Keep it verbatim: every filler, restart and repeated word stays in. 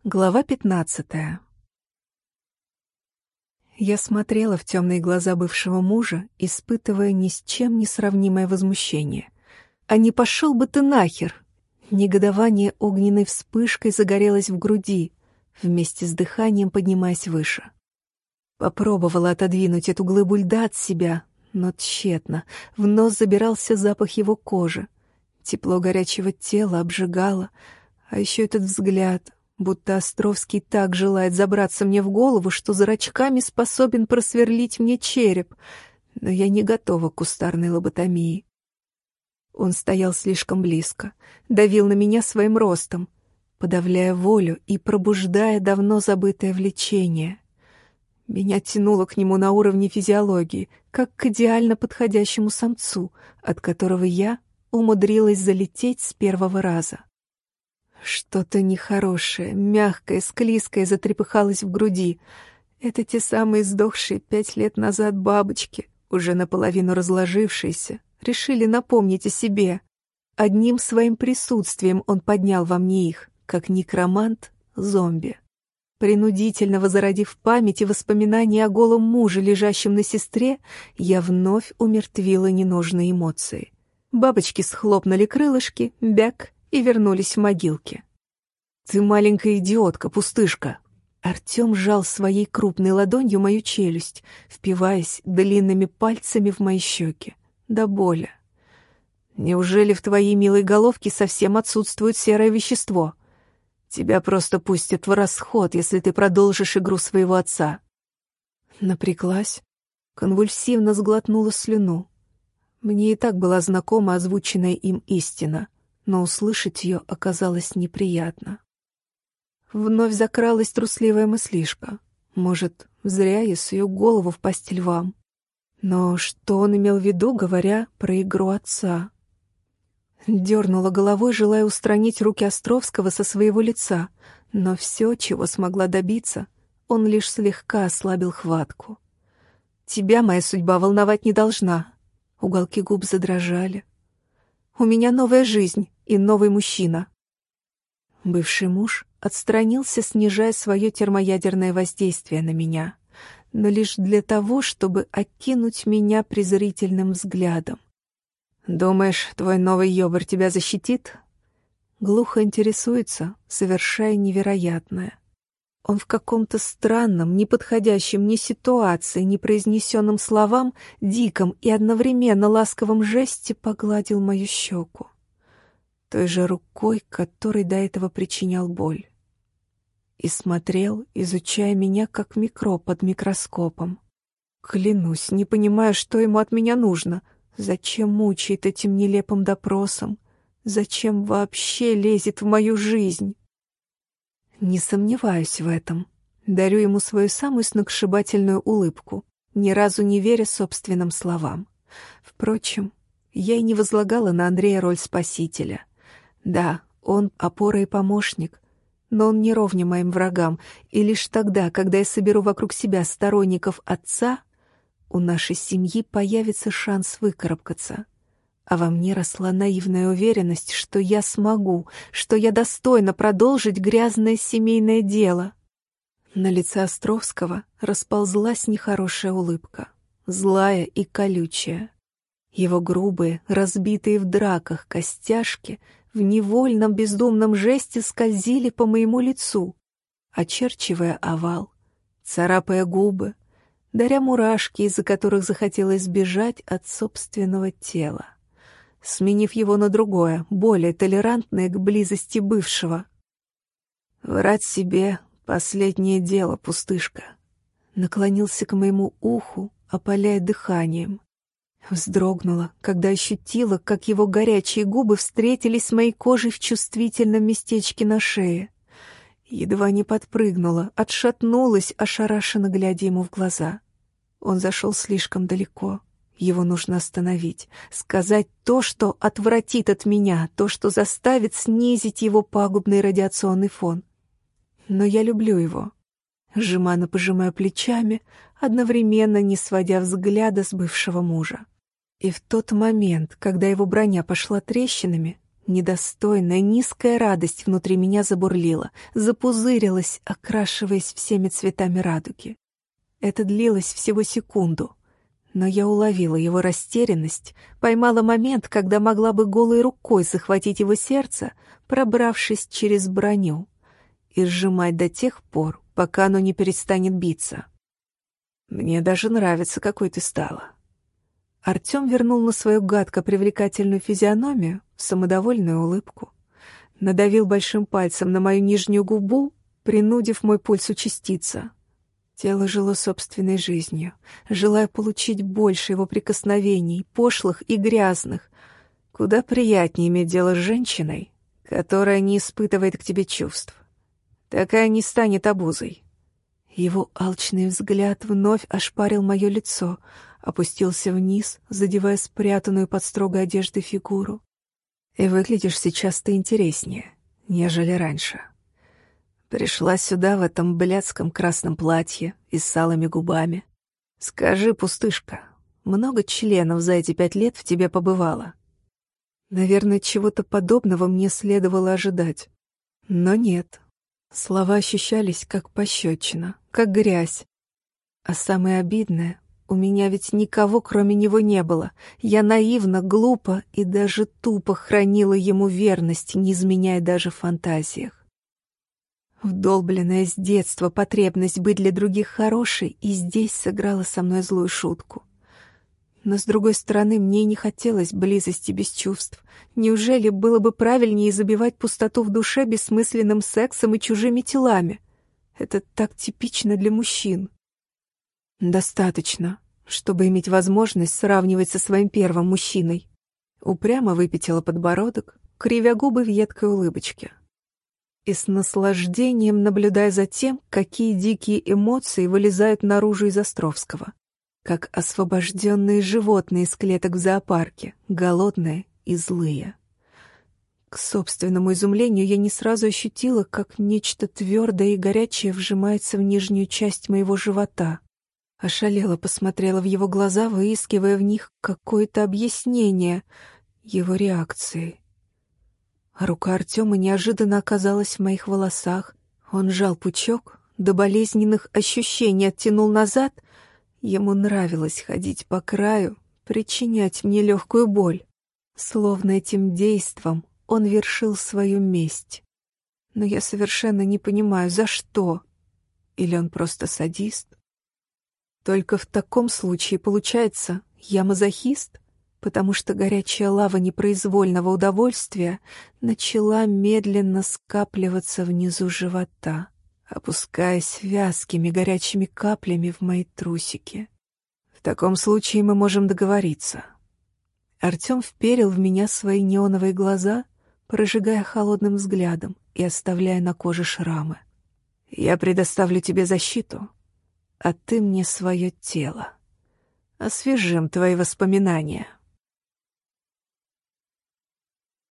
Глава пятнадцатая. Я смотрела в темные глаза бывшего мужа, испытывая ни с чем не сравнимое возмущение. «А не пошел бы ты нахер!» Негодование огненной вспышкой загорелось в груди, вместе с дыханием поднимаясь выше. Попробовала отодвинуть эту глыбу льда от себя, но тщетно. В нос забирался запах его кожи. Тепло горячего тела обжигало, а еще этот взгляд, будто Островский так желает забраться мне в голову, что зрачками способен просверлить мне череп, но я не готова к кустарной лоботомии. Он стоял слишком близко, давил на меня своим ростом, подавляя волю и пробуждая давно забытое влечение. Меня тянуло к нему на уровне физиологии, как к идеально подходящему самцу, от которого я умудрилась залететь с первого раза. Что-то нехорошее, мягкое, склизкое затрепыхалось в груди. Это те самые сдохшие пять лет назад бабочки, уже наполовину разложившиеся, решили напомнить о себе. Одним своим присутствием он поднял во мне их, как некромант зомби. Принудительно возродив в памяти воспоминания о голом муже, лежащем на сестре, я вновь умертвила ненужные эмоции. Бабочки схлопнули крылышки, бяк, и вернулись в могилки. «Ты маленькая идиотка, пустышка!» Артем сжал своей крупной ладонью мою челюсть, впиваясь длинными пальцами в мои щеки. До боли. «Неужели в твоей милой головке совсем отсутствует серое вещество? Тебя просто пустят в расход, если ты продолжишь игру своего отца». Напряглась, конвульсивно сглотнула слюну. Мне и так была знакома озвученная им истина, но услышать ее оказалось неприятно. Вновь закралась трусливая мыслишка. Может, зря я сую голову в пасть львам. Но что он имел в виду, говоря про игру отца? Дернула головой, желая устранить руки Островского со своего лица, но все, чего смогла добиться, он лишь слегка ослабил хватку. «Тебя моя судьба волновать не должна». Уголки губ задрожали. «У меня новая жизнь и новый мужчина». Бывший муж отстранился, снижая свое термоядерное воздействие на меня, но лишь для того, чтобы окинуть меня презрительным взглядом. «Думаешь, твой новый ёбарь тебя защитит?» Глухо интересуется, совершая невероятное. Он в каком-то странном, неподходящем ни ситуации, ни произнесенным словам, диком и одновременно ласковом жесте погладил мою щеку. Той же рукой, которой до этого причинял боль. И смотрел, изучая меня как микроб под микроскопом. Клянусь, не понимаю, что ему от меня нужно. Зачем мучает этим нелепым допросом? Зачем вообще лезет в мою жизнь? Не сомневаюсь в этом. Дарю ему свою самую сногсшибательную улыбку, ни разу не веря собственным словам. Впрочем, я и не возлагала на Андрея роль спасителя. Да, он опора и помощник, но он не ровня моим врагам, и лишь тогда, когда я соберу вокруг себя сторонников отца, у нашей семьи появится шанс выкарабкаться. А во мне росла наивная уверенность, что я смогу, что я достойна продолжить грязное семейное дело. На лице Островского расползлась нехорошая улыбка, злая и колючая. Его грубые, разбитые в драках костяшки в невольном бездумном жесте скользили по моему лицу, очерчивая овал, царапая губы, даря мурашки, из-за которых захотелось сбежать от собственного тела, сменив его на другое, более толерантное к близости бывшего. «Врать себе — последнее дело, пустышка», наклонился к моему уху, опаляя дыханием. Вздрогнула, когда ощутила, как его горячие губы встретились с моей кожей в чувствительном местечке на шее. Едва не подпрыгнула, отшатнулась, ошарашенно глядя ему в глаза. Он зашел слишком далеко. Его нужно остановить, сказать то, что отвратит от меня, то, что заставит снизить его пагубный радиационный фон. Но я люблю его. Жеманно пожимая плечами, одновременно не сводя взгляда с бывшего мужа. И в тот момент, когда его броня пошла трещинами, Недостойная, низкая радость внутри меня забурлила, запузырилась, окрашиваясь всеми цветами радуги. Это длилось всего секунду, но я уловила его растерянность, поймала момент, когда могла бы голой рукой захватить его сердце, пробравшись через броню, и сжимать до тех пор, пока оно не перестанет биться. «Мне даже нравится, какой ты стала». Артем вернул на свою гадко привлекательную физиономию самодовольную улыбку. Надавил большим пальцем на мою нижнюю губу, принудив мой пульс участиться. Тело жило собственной жизнью, желая получить больше его прикосновений, пошлых и грязных. Куда приятнее иметь дело с женщиной, которая не испытывает к тебе чувств. Такая не станет обузой. Его алчный взгляд вновь ошпарил мое лицо, опустился вниз, задевая спрятанную под строгой одеждой фигуру. И выглядишь сейчас ты интереснее, нежели раньше. Пришла сюда в этом блядском красном платье и с алыми губами. Скажи, пустышка, много членов за эти пять лет в тебе побывало? Наверное, чего-то подобного мне следовало ожидать. Но нет. Слова ощущались как пощечина, как грязь. А самое обидное, у меня ведь никого кроме него не было. Я наивно, глупо и даже тупо хранила ему верность, не изменяя даже в фантазиях. Вдолбленная с детства потребность быть для других хорошей и здесь сыграла со мной злую шутку. Но, с другой стороны, мне и не хотелось близости без чувств. Неужели было бы правильнее забивать пустоту в душе бессмысленным сексом и чужими телами? Это так типично для мужчин. Достаточно, чтобы иметь возможность сравнивать со своим первым мужчиной. Упрямо выпятила подбородок, кривя губы в едкой улыбочке. И с наслаждением наблюдая за тем, какие дикие эмоции вылезают наружу из Островского. Как освобожденные животные из клеток в зоопарке, голодные и злые. К собственному изумлению я не сразу ощутила, как нечто твердое и горячее вжимается в нижнюю часть моего живота. Ошалела посмотрела в его глаза, выискивая в них какое-то объяснение его реакции. А рука Артема неожиданно оказалась в моих волосах. Он сжал пучок, до болезненных ощущений оттянул назад. Ему нравилось ходить по краю, причинять мне легкую боль. Словно этим действом он вершил свою месть. Но я совершенно не понимаю, за что. Или он просто садист? Только в таком случае, получается, я мазохист, потому что горячая лава непроизвольного удовольствия начала медленно скапливаться внизу живота, опускаясь вязкими горячими каплями в мои трусики. В таком случае мы можем договориться. Артем вперил в меня свои неоновые глаза, прожигая холодным взглядом и оставляя на коже шрамы. Я предоставлю тебе защиту, а ты мне свое тело. Освежим твои воспоминания.